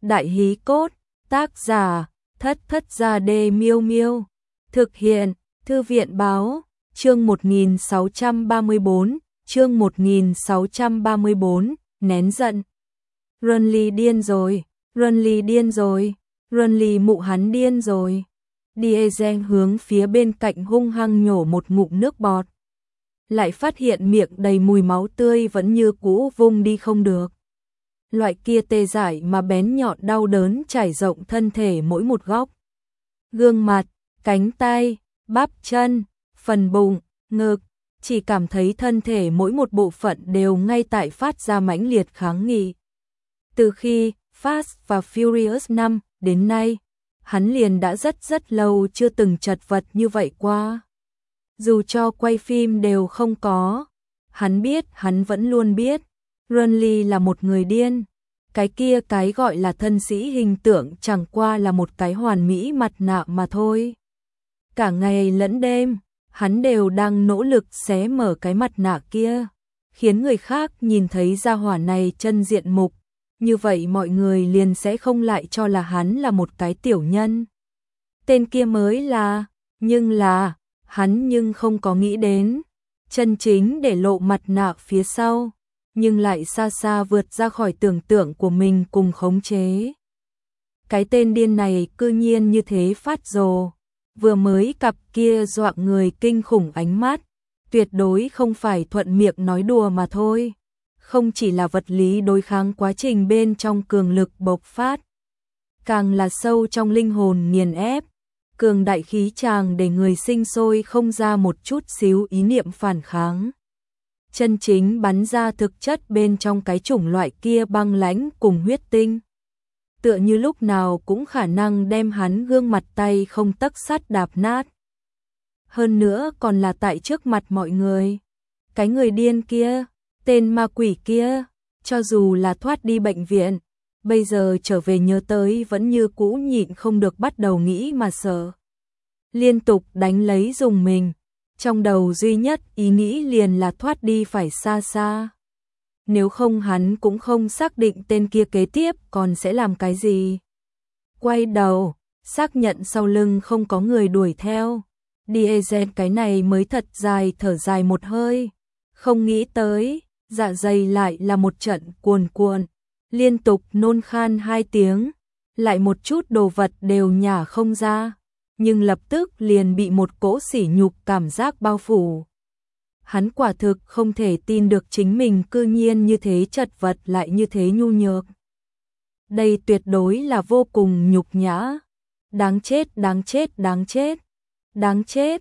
Đại hí cốt, tác giả, Thất Thất Gia Đê Miêu Miêu. Thực hiện, Thư viện báo, chương 1634, chương 1634, nén giận. Runly điên rồi, Runly điên rồi, Runly mụ hắn điên rồi. Diesel hướng phía bên cạnh hung hăng nhổ một ngụm nước bọt. Lại phát hiện miệng đầy mùi máu tươi vẫn như cũ vung đi không được. Loại kia tê dại mà bén nhọn đau đớn trải rộng thân thể mỗi một góc. Gương mặt, cánh tay, bắp chân, phần bụng, ngực, chỉ cảm thấy thân thể mỗi một bộ phận đều ngay tại phát ra mãnh liệt kháng nghị. Từ khi Fast và Furious 5 đến nay, hắn liền đã rất lâu chưa từng chật vật như vậy qua. Dù cho quay phim đều không có, hắn biết, hắn vẫn luôn biết, Runly là một người điên. Cái kia cái gọi là thân sĩ hình tượng chẳng qua là một cái hoàn mỹ mặt nạ mà thôi. Cả ngày lẫn đêm, hắn đều đang nỗ lực xé mở cái mặt nạ kia, khiến người khác nhìn thấy gia hỏa này chân diện mục. Như vậy mọi người liền sẽ không lại cho là hắn là một cái tiểu nhân. Tên kia mới là, hắn nhưng không có nghĩ đến, chân chính để lộ mặt nạ phía sau, nhưng lại xa xa vượt ra khỏi tưởng tượng của mình cùng khống chế. Cái tên điên này cư nhiên như thế phát rồ, vừa mới cặp kia dọa người kinh khủng ánh mắt, tuyệt đối không phải thuận miệng nói đùa mà thôi. Không chỉ là vật lý đối kháng quá trình bên trong cường lực bộc phát, càng là sâu trong linh hồn nghiền ép, cường đại khí tràng để người sinh sôi không ra một chút xíu ý niệm phản kháng. Chân chính bắn ra thực chất bên trong cái chủng loại kia băng lãnh cùng huyết tinh. Tựa như lúc nào cũng khả năng đem hắn gương mặt tay không tấc sắt đạp nát. Hơn nữa còn là tại trước mặt mọi người. Cái người điên kia, tên ma quỷ kia, cho dù là thoát đi bệnh viện, bây giờ trở về nhớ tới vẫn như cũ nhịn không được bắt đầu nghĩ mà sợ. Liên tục đánh lấy dùng mình, trong đầu duy nhất ý nghĩ liền là thoát đi phải xa xa. Nếu không hắn cũng không xác định tên kia kế tiếp còn sẽ làm cái gì. Quay đầu, xác nhận sau lưng không có người đuổi theo. Diesel cái này mới thật dài thở dài một hơi. Không nghĩ tới, dạ dày lại là một trận cuồn cuộn, liên tục nôn khan 2 tiếng, lại một chút đồ vật đều nhả không ra, nhưng lập tức liền bị một cỗ sỉ nhục cảm giác bao phủ. Hắn quả thực không thể tin được chính mình cư nhiên như thế chật vật lại như thế nhu nhược. Đây tuyệt đối là vô cùng nhục nhã. Đáng chết, đáng chết, đáng chết, đáng chết.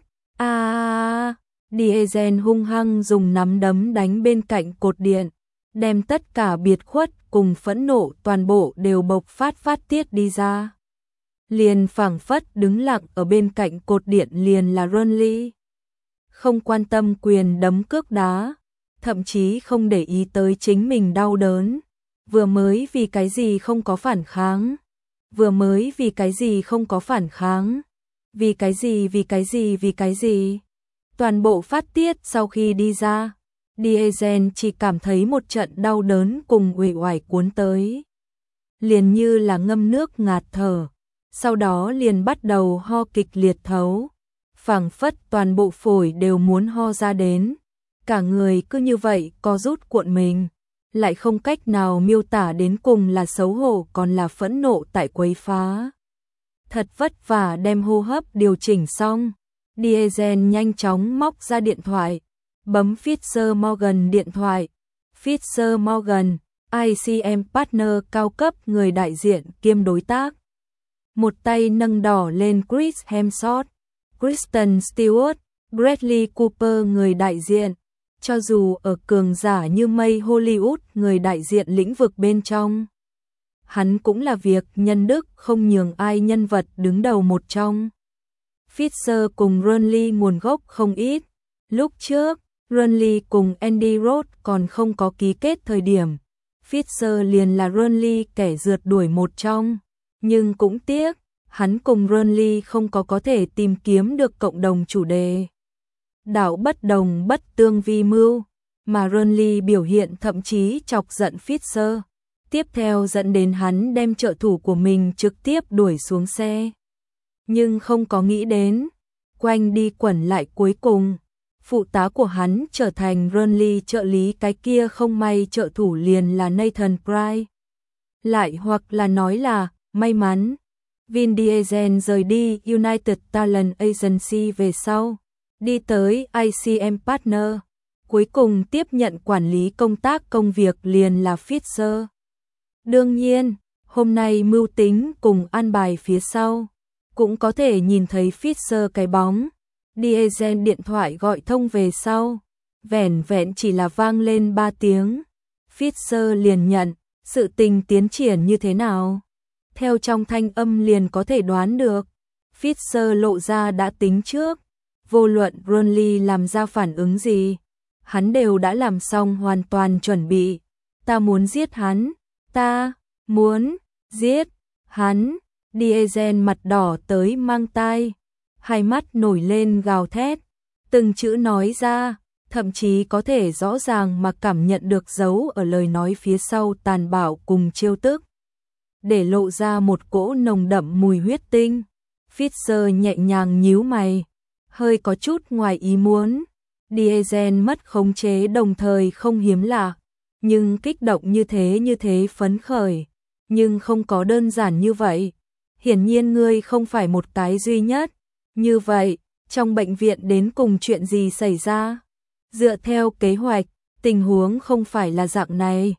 Diesel hung hăng dùng nắm đấm đánh bên cạnh cột điện, đem tất cả biệt khuất cùng phẫn nộ toàn bộ đều bộc phát tiết đi ra. Liền phảng phất đứng lặng ở bên cạnh cột điện liền là Runly. Không quan tâm quyền đấm cước đá, thậm chí không để ý tới chính mình đau đớn. Vừa mới vì cái gì không có phản kháng? Vừa mới vì cái gì không có phản kháng? Vì cái gì? Toàn bộ phát tiết sau khi đi ra, Diesel chỉ cảm thấy một trận đau đớn cùng uể oải cuốn tới. Liền như là ngâm nước ngạt thở, sau đó liền bắt đầu ho kịch liệt thấu. Phảng phất toàn bộ phổi đều muốn ho ra đến, cả người cứ như vậy co rút cuộn mình, lại không cách nào miêu tả đến cùng là xấu hổ còn là phẫn nộ tại quấy phá. Thật vất vả đem hô hấp điều chỉnh xong, Diesel nhanh chóng móc ra điện thoại, bấm Fisher Morgan điện thoại. Fisher Morgan, ICM partner cao cấp người đại diện kiêm đối tác. Một tay nâng đỏ lên Chris Hemsworth, Kristen Stewart, Bradley Cooper người đại diện, cho dù ở cường giả như mây Hollywood người đại diện lĩnh vực bên trong. Hắn cũng là việc nhân đức không nhường ai nhân vật đứng đầu một trong. Fisher cùng Runly nguồn gốc không ít. Lúc trước, Runly cùng Andy Roth còn không có ký kết thời điểm, Fisher liền là Runly kẻ rượt đuổi một trong. Nhưng cũng tiếc, hắn cùng Runly không có thể tìm kiếm được cộng đồng chủ đề. Đạo bất đồng bất tương vi mưu, mà Runly biểu hiện thậm chí chọc giận Fisher. tiếp theo dẫn đến hắn đem trợ thủ của mình trực tiếp đuổi xuống xe. Nhưng không có nghĩ đến, quanh đi quẩn lại cuối cùng, phụ tá của hắn trở thành Burnley trợ lý, cái kia không may trợ thủ liền là Nathan Price. Lại hoặc là nói là may mắn, Vin Diesel rời đi United Talent Agency về sau, đi tới ICM Partner, cuối cùng tiếp nhận quản lý công tác công việc liền là Fisher. Đương nhiên, hôm nay mưu tính cùng an bài phía sau, cũng có thể nhìn thấy Fisher cái bóng. Diesel điện thoại gọi thông về sau, vẻn vẹn chỉ là vang lên 3 tiếng. Fisher liền nhận, sự tình tiến triển như thế nào? Theo trong thanh âm liền có thể đoán được. Fisher lộ ra đã tính trước, vô luận Burnley làm ra phản ứng gì, hắn đều đã làm xong hoàn toàn chuẩn bị. Ta muốn giết hắn, ta muốn giết hắn. Diesel mặt đỏ tới mang tai, hai mắt nổi lên gào thét, từng chữ nói ra, thậm chí có thể rõ ràng mà cảm nhận được dấu ở lời nói phía sau tàn bạo cùng trêu tức, để lộ ra một cỗ nồng đậm mùi huyết tinh. Fisher nhẹ nhàng nhíu mày, hơi có chút ngoài ý muốn. Diesel mất khống chế đồng thời không hiếm lạ, nhưng kích động như thế phấn khởi, nhưng không có đơn giản như vậy. Hiển nhiên ngươi không phải một cái duy nhất. Như vậy, trong bệnh viện đến cùng chuyện gì xảy ra? Dựa theo kế hoạch, tình huống không phải là dạng này.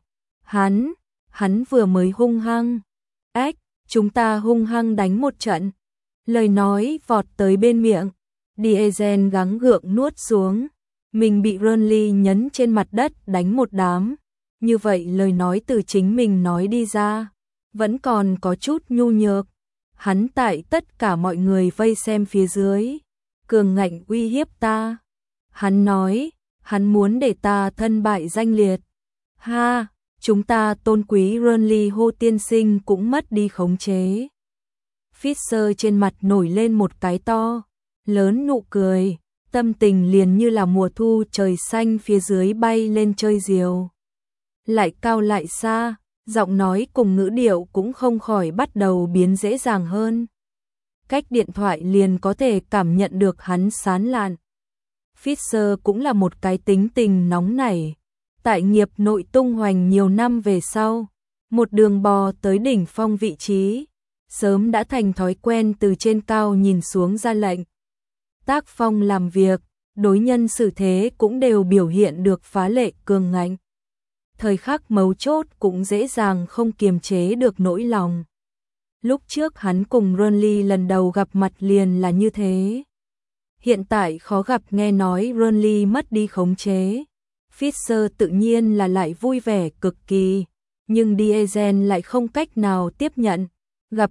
Hắn vừa mới hung hăng. Chúng ta hung hăng đánh một trận. Lời nói vọt tới bên miệng. Diesel gắng gượng nuốt xuống. Mình bị Burnley nhấn trên mặt đất đánh một đám. Như vậy lời nói từ chính mình nói đi ra, vẫn còn có chút nhu nhược. Hắn tại tất cả mọi người vây xem phía dưới, cường ngạnh uy hiếp ta. Hắn nói, hắn muốn để ta thân bại danh liệt. Ha, chúng ta tôn quý Burnley hô tiên sinh cũng mất đi khống chế. Fisher trên mặt nổi lên một cái to, lớn nụ cười, tâm tình liền như là mùa thu trời xanh phía dưới bay lên chơi diều. Lại cao lại xa. Giọng nói cùng ngữ điệu cũng không khỏi bắt đầu biến dễ dàng hơn. Cách điện thoại liền có thể cảm nhận được hắn sán lạn. Fisher cũng là một cái tính tình nóng nảy. Tại nghiệp nội tung hoành nhiều năm về sau, một đường bò tới đỉnh phong vị trí, sớm đã thành thói quen từ trên cao nhìn xuống ra lệnh. Tác phong làm việc, đối nhân xử thế cũng đều biểu hiện được phá lệ cường ngạnh. Thời khắc mấu chốt cũng dễ dàng không kiềm chế được nỗi lòng. Lúc trước hắn cùng Burnley lần đầu gặp mặt liền là như thế. Hiện tại khó gặp nghe nói Burnley mất đi khống chế. Fisher tự nhiên là lại vui vẻ cực kỳ, nhưng Diesel lại không cách nào tiếp nhận. Gặp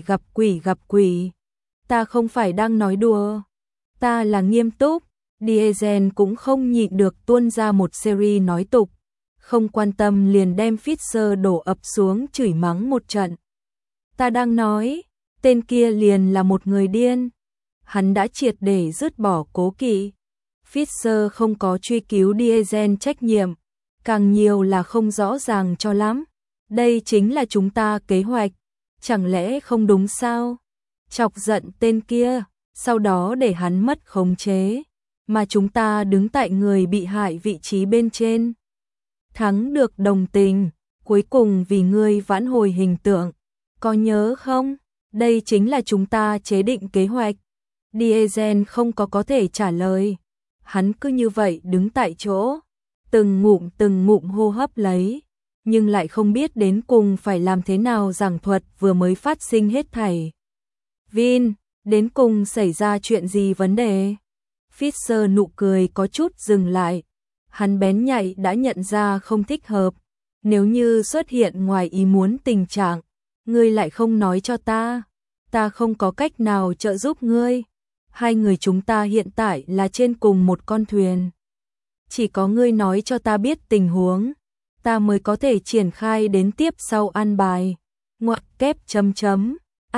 quỷ. Ta không phải đang nói đùa. Ta là nghiêm túc. Diesel cũng không nhịn được tuôn ra một series nói tục. Không quan tâm liền đem Fisher đổ ập xuống chửi mắng một trận. Ta đang nói, tên kia liền là một người điên. Hắn đã triệt để dứt bỏ cố kỵ. Fisher không có truy cứu Diesel trách nhiệm, càng nhiều là không rõ ràng cho lắm. Đây chính là chúng ta kế hoạch, chẳng lẽ không đúng sao? Chọc giận tên kia, sau đó để hắn mất khống chế, mà chúng ta đứng tại người bị hại vị trí bên trên. Thắng được đồng tình, cuối cùng vì ngươi vãn hồi hình tượng. Có nhớ không? Đây chính là chúng ta chế định kế hoạch. Diesel không có thể trả lời. Hắn cứ như vậy đứng tại chỗ, từng ngụm hô hấp lấy, nhưng lại không biết đến cùng phải làm thế nào giảng thuật vừa mới phát sinh hết thảy. Vin, đến cùng xảy ra chuyện gì vấn đề? Fisher nụ cười có chút dừng lại. Hắn bén nhạy đã nhận ra không thích hợp. Nếu như xuất hiện ngoài ý muốn tình trạng, ngươi lại không nói cho ta không có cách nào trợ giúp ngươi. Hai người chúng ta hiện tại là trên cùng một con thuyền. Chỉ có ngươi nói cho ta biết tình huống, ta mới có thể triển khai đến tiếp sau an bài. Ngoặc kép chấm chấm.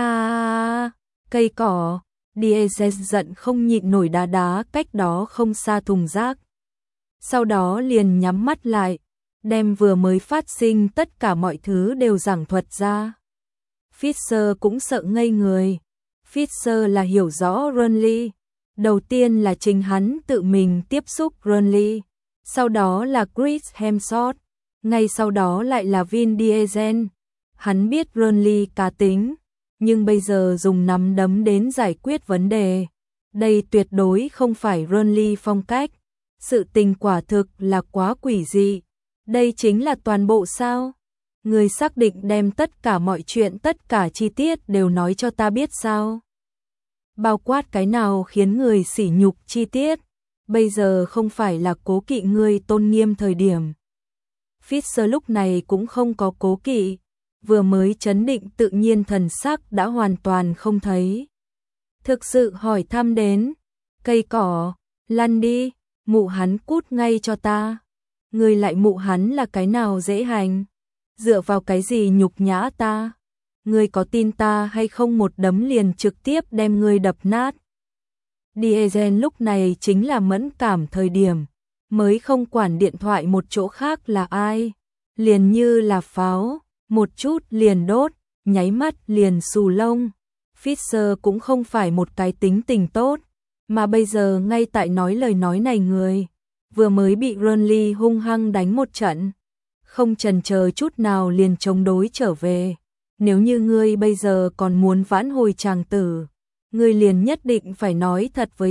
Cây cỏ. Diesel giận không nhịn nổi đá cách đó không xa thùng rác. Sau đó liền nhắm mắt lại. đem vừa mới phát sinh tất cả mọi thứ đều giảng thuật ra. Fisher cũng sợ ngây người. Fisher là hiểu rõ Renly. Đầu tiên là chính hắn tự mình tiếp xúc Renly, sau đó là Chris Hemsworth, ngay sau đó lại là Vin Diesel. Hắn biết Renly cá tính, nhưng bây giờ dùng nắm đấm đến giải quyết vấn đề, đây tuyệt đối không phải Renly phong cách. Sự tình quả thực là quá quỷ dị. Đây chính là toàn bộ sao? Người xác định đem tất cả mọi chuyện, tất cả chi tiết đều nói cho ta biết sao? Bao quát cái nào khiến người sỉ nhục chi tiết? Bây giờ không phải là cố kỵ ngươi tôn nghiêm thời điểm. Fisher lúc này cũng không có cố kỵ, vừa mới trấn định tự nhiên thần sắc đã hoàn toàn không thấy. Thực sự hỏi thăm đến, cây cỏ, lăn đi, mụ hắn cút ngay cho ta. Ngươi lại mụ hắn là cái nào dễ hành? Dựa vào cái gì nhục nhã ta? Ngươi có tin ta hay không một đấm liền trực tiếp đem ngươi đập nát. Diesel lúc này chính là mẫn cảm thời điểm, mới không quản điện thoại một chỗ khác là ai. Liền như là pháo, một chút liền đốt, nháy mắt liền xù lông. Fisher cũng không phải một cái tính tình tốt, mà bây giờ ngay tại nói lời nói này người, vừa mới bị Renly hung hăng đánh một trận, không chần chờ chút nào liền chống đối trở về. Nếu như ngươi bây giờ còn muốn vãn hồi chàng tử, ngươi liền nhất định phải nói thật với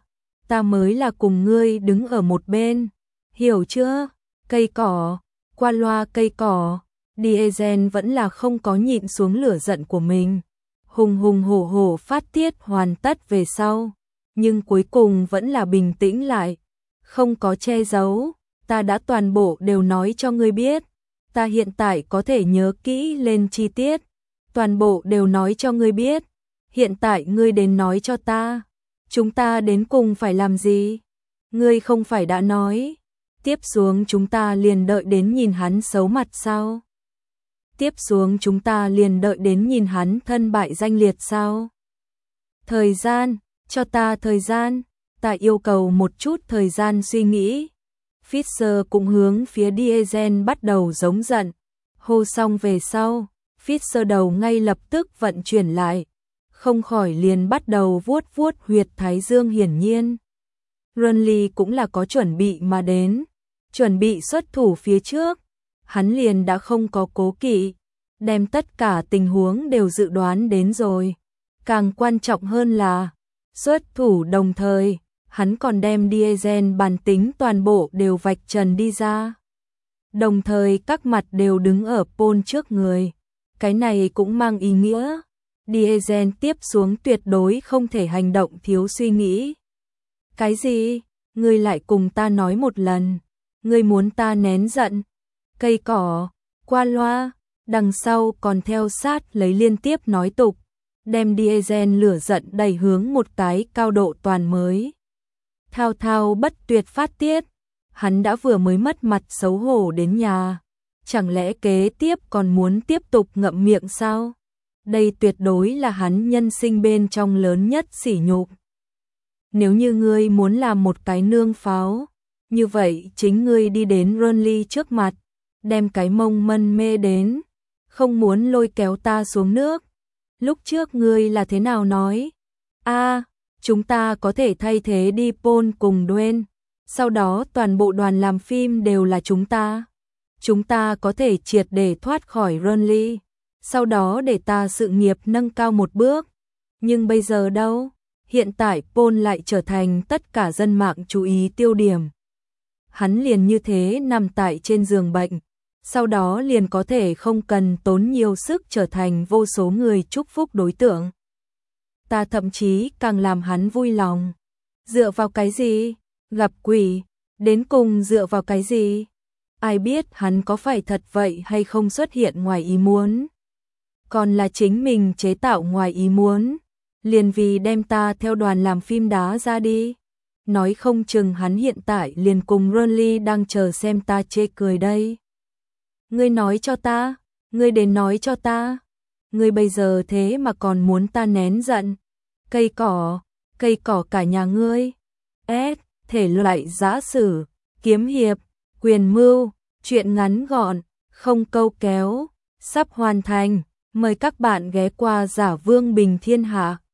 ta mới là cùng ngươi đứng ở một bên, hiểu chưa? Cây cỏ, qua loa cây cỏ. Diesel vẫn là không có nhịn xuống lửa giận của mình, hùng hùng hổ hổ phát tiết hoàn tất về sau, nhưng cuối cùng vẫn là bình tĩnh lại, không có che giấu, ta đã toàn bộ đều nói cho ngươi biết, ta hiện tại có thể nhớ kỹ lên chi tiết, toàn bộ đều nói cho ngươi biết, hiện tại ngươi đến nói cho ta, chúng ta đến cùng phải làm gì? Ngươi không phải đã nói, tiếp xuống chúng ta liền đợi đến nhìn hắn xấu mặt sao? Tiếp xuống chúng ta liền đợi đến nhìn hắn thân bại danh liệt sao? Thời gian, cho ta thời gian, ta yêu cầu một chút thời gian suy nghĩ. Fisher cũng hướng phía Diesel bắt đầu giống giận. Hô xong về sau, Fisher đầu ngay lập tức vận chuyển lại, không khỏi liền bắt đầu vuốt vuốt huyệt thái dương hiển nhiên. Renly cũng là có chuẩn bị mà đến, chuẩn bị xuất thủ phía trước. Hắn liền đã không có cố kỵ, đem tất cả tình huống đều dự đoán đến rồi. Càng quan trọng hơn là, xuất thủ đồng thời, hắn còn đem Diesel bản tính toàn bộ đều vạch trần đi ra. Đồng thời các mặt đều đứng ở Paul trước người. Cái này cũng mang ý nghĩa, Diesel tiếp xuống tuyệt đối không thể hành động thiếu suy nghĩ. Cái gì? Ngươi lại cùng ta nói một lần. Ngươi muốn ta nén giận. Cây cỏ, qua loa, đằng sau còn theo sát lấy liên tiếp nói tục, đem Diesel lửa giận đẩy hướng một cái cao độ toàn mới. Thao thao bất tuyệt phát tiết, hắn đã vừa mới mất mặt xấu hổ đến nhà, chẳng lẽ kế tiếp còn muốn tiếp tục ngậm miệng sao? Đây tuyệt đối là hắn nhân sinh bên trong lớn nhất sỉ nhục. Nếu như ngươi muốn làm một cái nương pháo, như vậy chính ngươi đi đến Renly trước mặt, đem cái mông mân mê đến, không muốn lôi kéo ta xuống nước. Lúc trước ngươi là thế nào nói? Chúng ta có thể thay thế đi Paul cùng Dwayne, sau đó toàn bộ đoàn làm phim đều là chúng ta. Chúng ta có thể triệt để thoát khỏi Renly, sau đó để ta sự nghiệp nâng cao một bước. Nhưng bây giờ đâu? Hiện tại Paul lại trở thành tất cả dân mạng chú ý tiêu điểm. Hắn liền như thế nằm tại trên giường bệnh, sau đó liền có thể không cần tốn nhiều sức trở thành vô số người chúc phúc đối tượng. Ta thậm chí càng làm hắn vui lòng. Dựa vào cái gì? Gặp quỷ, đến cùng dựa vào cái gì? Ai biết hắn có phải thật vậy hay không xuất hiện ngoài ý muốn? Còn là chính mình chế tạo ngoài ý muốn, liền vì đem ta theo đoàn làm phim đá ra đi. Nói không chừng hắn hiện tại liền cùng Renly đang chờ xem ta chê cười đây. Ngươi nói cho ta, ngươi đến nói cho ta. Ngươi bây giờ thế mà còn muốn ta nén giận. Cây cỏ cả nhà ngươi. Thể loại giã sử, kiếm hiệp, quyền mưu, Chuyện ngắn gọn, không câu kéo, sắp hoàn thành. Mời các bạn ghé qua Giả Vương Bình Thiên Hạ.